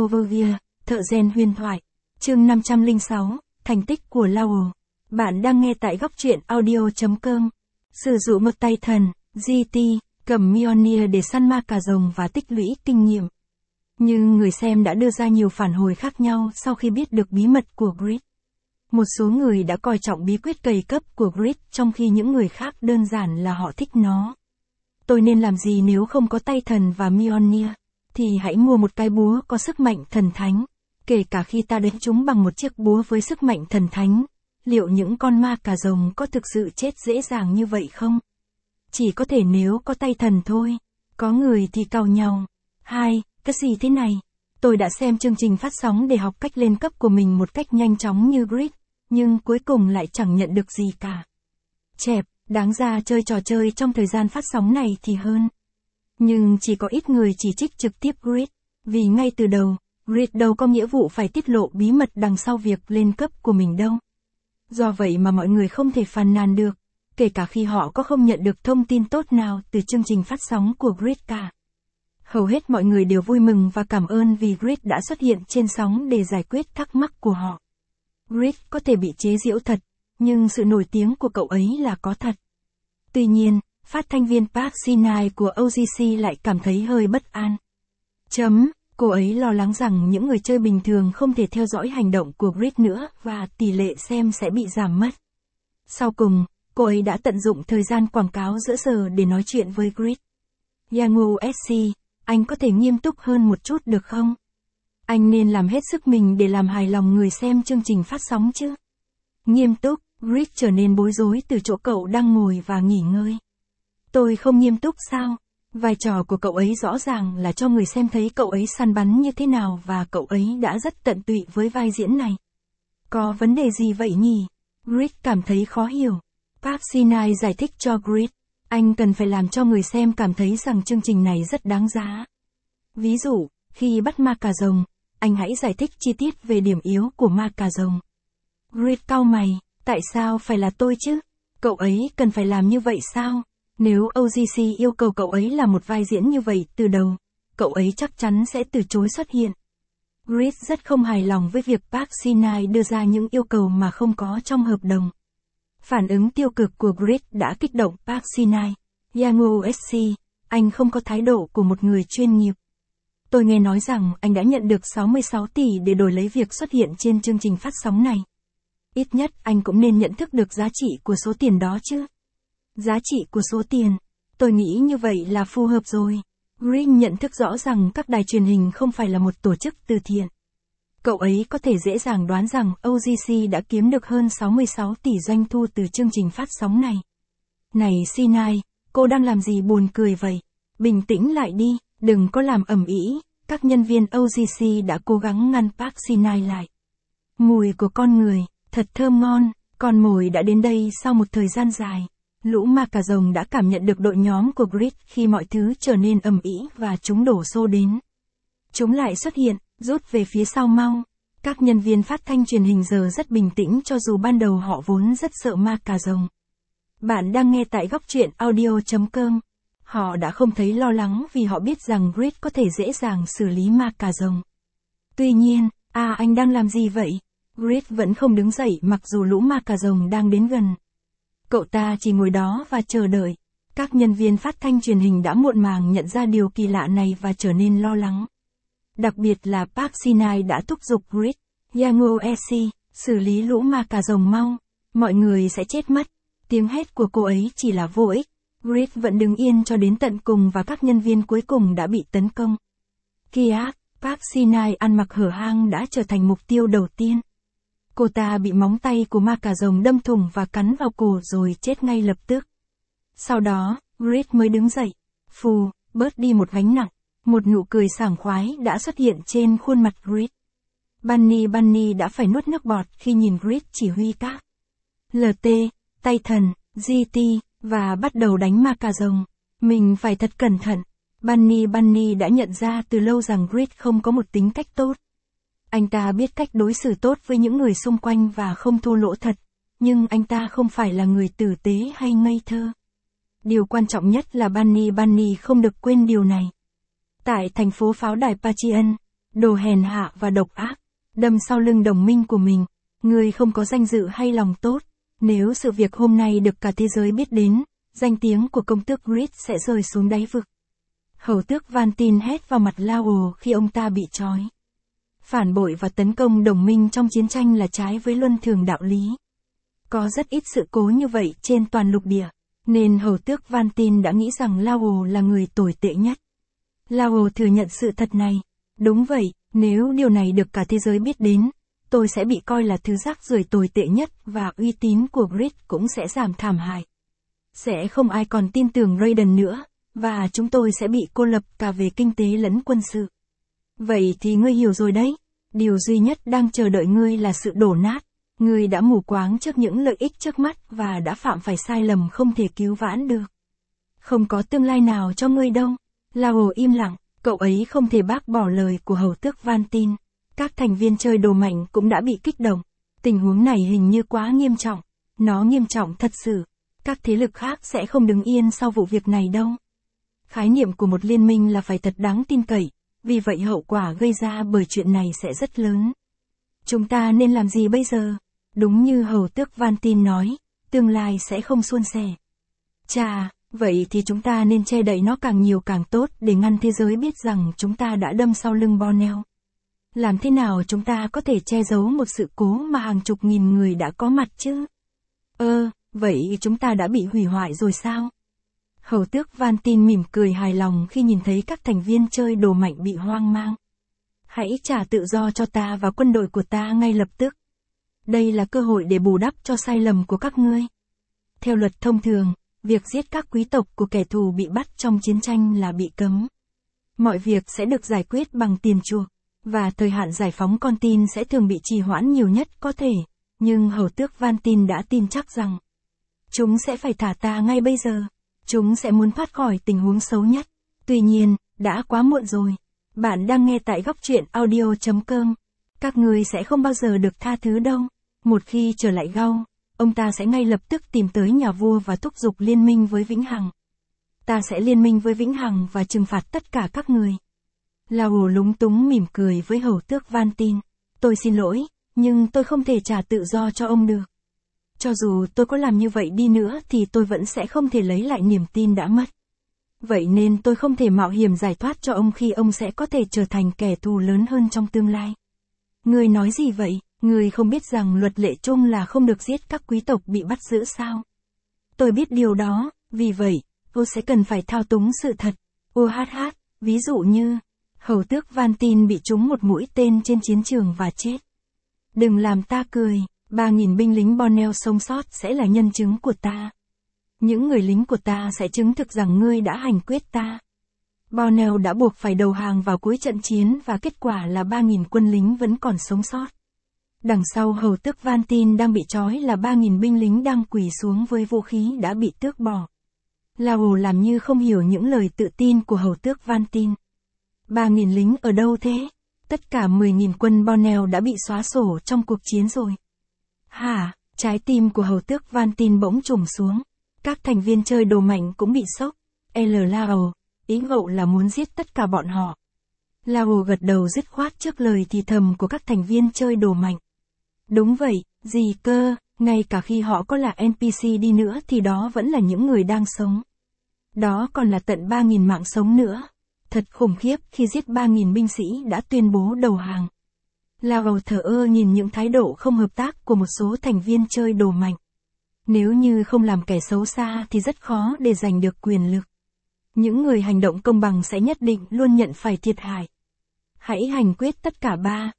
Overview, thợ rèn huyền thoại. Chương 506, thành tích của Lowell. Bạn đang nghe tại góc truyện audio.com. Sử dụng một tay thần, GT, cầm Mjolnir để săn ma cà rồng và tích lũy kinh nghiệm. Nhưng người xem đã đưa ra nhiều phản hồi khác nhau sau khi biết được bí mật của Grid. Một số người đã coi trọng bí quyết cày cấp của Grid trong khi những người khác đơn giản là họ thích nó. Tôi nên làm gì nếu không có tay thần và Mjolnir? Thì hãy mua một cái búa có sức mạnh thần thánh. Kể cả khi ta đánh chúng bằng một chiếc búa với sức mạnh thần thánh, liệu những con ma cà rồng có thực sự chết dễ dàng như vậy không? Chỉ có thể nếu có tay thần thôi. Có người thì cau nhau. Cái gì thế này? Tôi đã xem chương trình phát sóng để học cách lên cấp của mình một cách nhanh chóng như Grid, nhưng cuối cùng lại chẳng nhận được gì cả. Chẹp, đáng ra chơi trò chơi trong thời gian phát sóng này thì hơn. Nhưng chỉ có ít người chỉ trích trực tiếp Grid, vì ngay từ đầu, Grid đâu có nghĩa vụ phải tiết lộ bí mật đằng sau việc lên cấp của mình đâu. Do vậy mà mọi người không thể phàn nàn được, kể cả khi họ có không nhận được thông tin tốt nào từ chương trình phát sóng của Grid cả. Hầu hết mọi người đều vui mừng và cảm ơn vì Grid đã xuất hiện trên sóng để giải quyết thắc mắc của họ. Grid có thể bị chế giễu thật, nhưng sự nổi tiếng của cậu ấy là có thật. Tuy nhiên, phát thanh viên Park Sinai của OGC lại cảm thấy hơi bất an. Cô ấy lo lắng rằng những người chơi bình thường không thể theo dõi hành động của Grid nữa và tỷ lệ xem sẽ bị giảm mất. Sau cùng, cô ấy đã tận dụng thời gian quảng cáo giữa giờ để nói chuyện với Grid. Yangu SC, anh có thể nghiêm túc hơn một chút được không? Anh nên làm hết sức mình để làm hài lòng người xem chương trình phát sóng chứ. Nghiêm túc, Grid trở nên bối rối từ chỗ cậu đang ngồi và nghỉ ngơi. Tôi không nghiêm túc sao? Vai trò của cậu ấy rõ ràng là cho người xem thấy cậu ấy săn bắn như thế nào và cậu ấy đã rất tận tụy với vai diễn này. Có vấn đề gì vậy nhỉ? Grid cảm thấy khó hiểu. Park Sinai giải thích cho Grid. Anh cần phải làm cho người xem cảm thấy rằng chương trình này rất đáng giá. Ví dụ, khi bắt ma cà rồng, anh hãy giải thích chi tiết về điểm yếu của ma cà rồng. Grid cau mày, tại sao phải là tôi chứ? Cậu ấy cần phải làm như vậy sao? Nếu OGC yêu cầu cậu ấy là một vai diễn như vậy từ đầu, cậu ấy chắc chắn sẽ từ chối xuất hiện. Grid rất không hài lòng với việc Park Sinai đưa ra những yêu cầu mà không có trong hợp đồng. Phản ứng tiêu cực của Grid đã kích động Park Sinai. Yangu SC, anh không có thái độ của một người chuyên nghiệp. Tôi nghe nói rằng anh đã nhận được 66 tỷ để đổi lấy việc xuất hiện trên chương trình phát sóng này. Ít nhất anh cũng nên nhận thức được giá trị của số tiền đó chứ. Giá trị của số tiền, tôi nghĩ như vậy là phù hợp rồi. Grid nhận thức rõ rằng các đài truyền hình không phải là một tổ chức từ thiện. Cậu ấy có thể dễ dàng đoán rằng OGC đã kiếm được hơn 66 tỷ doanh thu từ chương trình phát sóng này. Này Sinai, cô đang làm gì buồn cười vậy? Bình tĩnh lại đi, đừng có làm ầm ĩ. Các nhân viên OGC đã cố gắng ngăn Park Sinai lại. Mùi của con người, thật thơm ngon, con mồi đã đến đây sau một thời gian dài. Lũ ma cà rồng đã cảm nhận được đội nhóm của Grid khi mọi thứ trở nên ầm ĩ và chúng đổ xô đến. Chúng lại xuất hiện, rút về phía sau mau. Các nhân viên phát thanh truyền hình giờ rất bình tĩnh cho dù ban đầu họ vốn rất sợ ma cà rồng. Bạn đang nghe tại góc truyện audio.com. Họ đã không thấy lo lắng vì họ biết rằng Grid có thể dễ dàng xử lý ma cà rồng. Tuy nhiên, anh đang làm gì vậy? Grid vẫn không đứng dậy mặc dù lũ ma cà rồng đang đến gần. Cậu ta chỉ ngồi đó và chờ đợi. Các nhân viên phát thanh truyền hình đã muộn màng nhận ra điều kỳ lạ này và trở nên lo lắng. Đặc biệt là Park Sinai đã thúc giục Grid, Yangu SC, xử lý lũ ma cà rồng mau. Mọi người sẽ chết mất. Tiếng hét của cô ấy chỉ là vô ích. Grid vẫn đứng yên cho đến tận cùng và các nhân viên cuối cùng đã bị tấn công. Kia, Park Sinai ăn mặc hở hang đã trở thành mục tiêu đầu tiên. Cô ta bị móng tay của ma cà rồng đâm thủng và cắn vào cổ rồi chết ngay lập tức. Sau đó, Grid mới đứng dậy. Bớt đi một gánh nặng. Một nụ cười sảng khoái đã xuất hiện trên khuôn mặt Grid. Bunny đã phải nuốt nước bọt khi nhìn Grid chỉ huy các LT, tay thần, GT, và bắt đầu đánh ma cà rồng. Mình phải thật cẩn thận. Bunny đã nhận ra từ lâu rằng Grid không có một tính cách tốt. Anh ta biết cách đối xử tốt với những người xung quanh và không thô lỗ thật, nhưng anh ta không phải là người tử tế hay ngây thơ. Điều quan trọng nhất là Bunny không được quên điều này. Tại thành phố pháo đài Pacheon, Đồ hèn hạ và độc ác, đâm sau lưng đồng minh của mình. Ngươi không có danh dự hay lòng tốt. Nếu sự việc hôm nay được cả thế giới biết đến, danh tiếng của công tước Grid sẽ rơi xuống đáy vực. Hầu tước Vantin hét vào mặt Laurel khi ông ta bị trói. Phản bội và tấn công đồng minh trong chiến tranh là trái với luân thường đạo lý. Có rất ít sự cố như vậy trên toàn lục địa, nên hầu tước Vantin đã nghĩ rằng Laurel là người tồi tệ nhất. Laurel thừa nhận sự thật này. Đúng vậy, nếu điều này được cả thế giới biết đến, tôi sẽ bị coi là thứ rác rưởi tồi tệ nhất và uy tín của Grid cũng sẽ giảm thảm hại. Sẽ không ai còn tin tưởng Raiden nữa, và chúng tôi sẽ bị cô lập cả về kinh tế lẫn quân sự. Vậy thì ngươi hiểu rồi đấy, điều duy nhất đang chờ đợi ngươi là sự đổ nát. Ngươi đã mù quáng trước những lợi ích trước mắt và đã phạm phải sai lầm không thể cứu vãn được. Không có tương lai nào cho ngươi đâu. Laurel im lặng, cậu ấy không thể bác bỏ lời của hầu tước Vantin. Các thành viên chơi đồ mạnh cũng đã bị kích động. Tình huống này hình như quá nghiêm trọng. Nó nghiêm trọng thật sự. Các thế lực khác sẽ không đứng yên sau vụ việc này đâu. Khái niệm của một liên minh là phải thật đáng tin cậy. Vì vậy hậu quả gây ra bởi chuyện này sẽ rất lớn. Chúng ta nên làm gì bây giờ? Đúng như hầu tước Vantin nói, tương lai sẽ không suôn sẻ. Chà, vậy thì chúng ta nên che đậy nó càng nhiều càng tốt để ngăn thế giới biết rằng chúng ta đã đâm sau lưng Borneo. Làm thế nào chúng ta có thể che giấu một sự cố mà hàng chục nghìn người đã có mặt chứ? Vậy chúng ta đã bị hủy hoại rồi sao? Hầu tước Vantin mỉm cười hài lòng khi nhìn thấy các thành viên chơi đồ mạnh bị hoang mang. Hãy trả tự do cho ta và quân đội của ta ngay lập tức. Đây là cơ hội để bù đắp cho sai lầm của các ngươi. Theo luật thông thường, việc giết các quý tộc của kẻ thù bị bắt trong chiến tranh là bị cấm. Mọi việc sẽ được giải quyết bằng tiền chuộc, và thời hạn giải phóng con tin sẽ thường bị trì hoãn nhiều nhất có thể, nhưng hầu tước Vantin đã tin chắc rằng chúng sẽ phải thả ta ngay bây giờ. Chúng sẽ muốn thoát khỏi tình huống xấu nhất. Tuy nhiên, đã quá muộn rồi. Bạn đang nghe tại góc truyện audio.com. Các ngươi sẽ không bao giờ được tha thứ đâu. Một khi trở lại Gao, ông ta sẽ ngay lập tức tìm tới nhà vua và thúc giục liên minh với Vĩnh Hằng. Ta sẽ liên minh với Vĩnh Hằng và trừng phạt tất cả các người. Laurel lúng túng mỉm cười với hầu tước Vantin. Tôi xin lỗi, nhưng tôi không thể trả tự do cho ông được. Cho dù tôi có làm như vậy đi nữa thì tôi vẫn sẽ không thể lấy lại niềm tin đã mất. Vậy nên tôi không thể mạo hiểm giải thoát cho ông khi ông sẽ có thể trở thành kẻ thù lớn hơn trong tương lai. Ngươi nói gì vậy? Ngươi không biết rằng luật lệ chung là không được giết các quý tộc bị bắt giữ sao? Tôi biết điều đó, vì vậy, tôi sẽ cần phải thao túng sự thật. Ví dụ như, hầu tước Vantin bị trúng một mũi tên trên chiến trường và chết. Đừng làm ta cười, 3.000 binh lính Borneo sống sót sẽ là nhân chứng của ta. Những người lính của ta sẽ chứng thực rằng ngươi đã hành quyết ta. Borneo đã buộc phải đầu hàng vào cuối trận chiến và kết quả là 3.000 quân lính vẫn còn sống sót. Đằng sau hầu tước Vantin đang bị trói là 3.000 binh lính đang quỳ xuống với vũ khí đã bị tước bỏ. Laurel làm như không hiểu những lời tự tin của hầu tước Vantin. 3.000 lính ở đâu thế? Tất cả 10.000 quân Borneo đã bị xóa sổ trong cuộc chiến rồi. Hả? Trái tim của hầu tước Vantin bỗng trùng xuống. Các thành viên chơi đồ mạnh cũng bị sốc. Laurel, ý cậu là muốn giết tất cả bọn họ. Laurel gật đầu dứt khoát trước lời thì thầm của các thành viên chơi đồ mạnh. Đúng vậy, gì cơ, ngay cả khi họ có là NPC đi nữa thì đó vẫn là những người đang sống. Đó còn là tận 3.000 mạng sống nữa. Thật khủng khiếp khi giết 3.000 binh sĩ đã tuyên bố đầu hàng. Laurel thờ ơ nhìn những thái độ không hợp tác của một số thành viên chơi đồ mạnh. Nếu như không làm kẻ xấu xa thì rất khó để giành được quyền lực. Những người hành động công bằng sẽ nhất định luôn nhận phải thiệt hại. Hãy hành quyết tất cả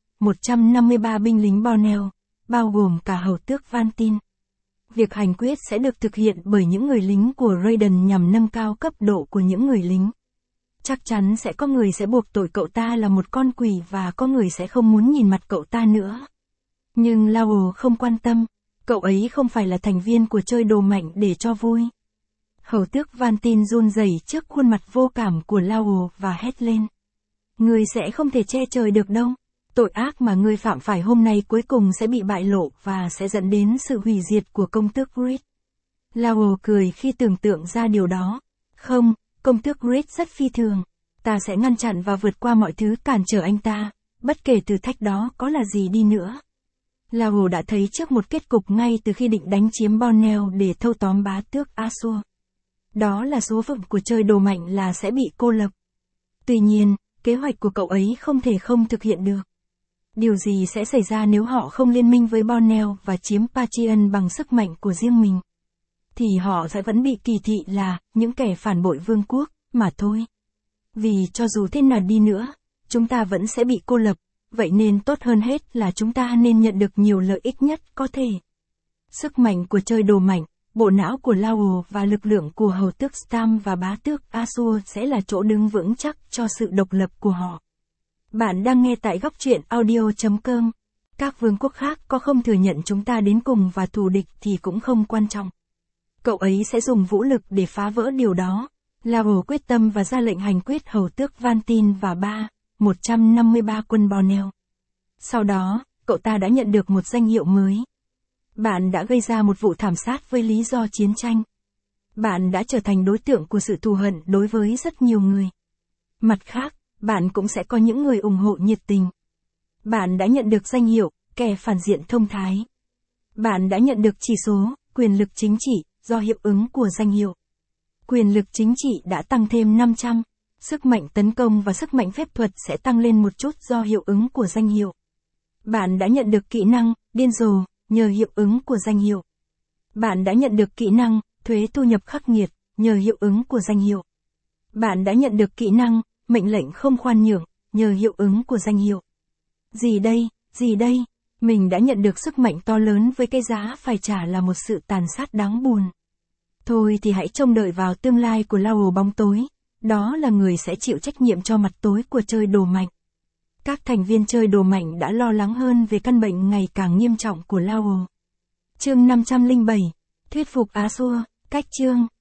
153 binh lính Borneo, bao gồm cả hầu tước Vantin. Việc hành quyết sẽ được thực hiện bởi những người lính của Raiden nhằm nâng cao cấp độ của những người lính. Chắc chắn sẽ có người sẽ buộc tội cậu ta là một con quỷ và có người sẽ không muốn nhìn mặt cậu ta nữa. Nhưng Laurel không quan tâm, cậu ấy không phải là thành viên của chơi đồ mạnh để cho vui. Hầu tước Vantin run rẩy trước khuôn mặt vô cảm của Laurel và hét lên. Ngươi sẽ không thể che trời được đâu. Tội ác mà ngươi phạm phải hôm nay cuối cùng sẽ bị bại lộ và sẽ dẫn đến sự hủy diệt của công tước Grid. Laurel cười khi tưởng tượng ra điều đó. Không, công tước Grid rất phi thường. Ta sẽ ngăn chặn và vượt qua mọi thứ cản trở anh ta, bất kể thử thách đó có là gì đi nữa. Laos đã thấy trước một kết cục ngay từ khi định đánh chiếm Borneo để thâu tóm bá tước Ashur. Đó là số phận của chơi đồ mạnh là sẽ bị cô lập. Tuy nhiên, kế hoạch của cậu ấy không thể không thực hiện được. Điều gì sẽ xảy ra nếu họ không liên minh với Borneo và chiếm Pachian bằng sức mạnh của riêng mình? Thì họ sẽ vẫn bị kỳ thị là những kẻ phản bội vương quốc, mà thôi. Vì cho dù thế nào đi nữa, chúng ta vẫn sẽ bị cô lập, vậy nên tốt hơn hết là chúng ta nên nhận được nhiều lợi ích nhất có thể. Sức mạnh của chơi đồ mạnh, bộ não của Laos và lực lượng của hầu tước Stam và bá tước Ashur sẽ là chỗ đứng vững chắc cho sự độc lập của họ. Bạn đang nghe tại góc truyện audio.com. Các vương quốc khác có không thừa nhận chúng ta đến cùng và thù địch thì cũng không quan trọng. Cậu ấy sẽ dùng vũ lực để phá vỡ điều đó. Laos quyết tâm và ra lệnh hành quyết hầu tước Vantin và 153 quân Borneo. Sau đó, cậu ta đã nhận được một danh hiệu mới. Bạn đã gây ra một vụ thảm sát với lý do chiến tranh. Bạn đã trở thành đối tượng của sự thù hận đối với rất nhiều người. Mặt khác, bạn cũng sẽ có những người ủng hộ nhiệt tình. Bạn đã nhận được danh hiệu, kẻ phản diện thông thái. Bạn đã nhận được chỉ số, quyền lực chính trị, do hiệu ứng của danh hiệu. Quyền lực chính trị đã tăng thêm 500. Sức mạnh tấn công và sức mạnh phép thuật sẽ tăng lên một chút do hiệu ứng của danh hiệu. Bạn đã nhận được kỹ năng, điên rồ, nhờ hiệu ứng của danh hiệu. Bạn đã nhận được kỹ năng, thuế thu nhập khắc nghiệt, nhờ hiệu ứng của danh hiệu. Bạn đã nhận được kỹ năng, mệnh lệnh không khoan nhượng, nhờ hiệu ứng của danh hiệu. Gì đây, gì đây? Mình đã nhận được sức mạnh to lớn với cái giá phải trả là một sự tàn sát đáng buồn. Thôi thì hãy trông đợi vào tương lai của Laos bóng tối. Đó là người sẽ chịu trách nhiệm cho mặt tối của chơi đồ mạnh. Các thành viên chơi đồ mạnh đã lo lắng hơn về căn bệnh ngày càng nghiêm trọng của Laos. Chương 507. Thuyết phục Ashur. Cách chương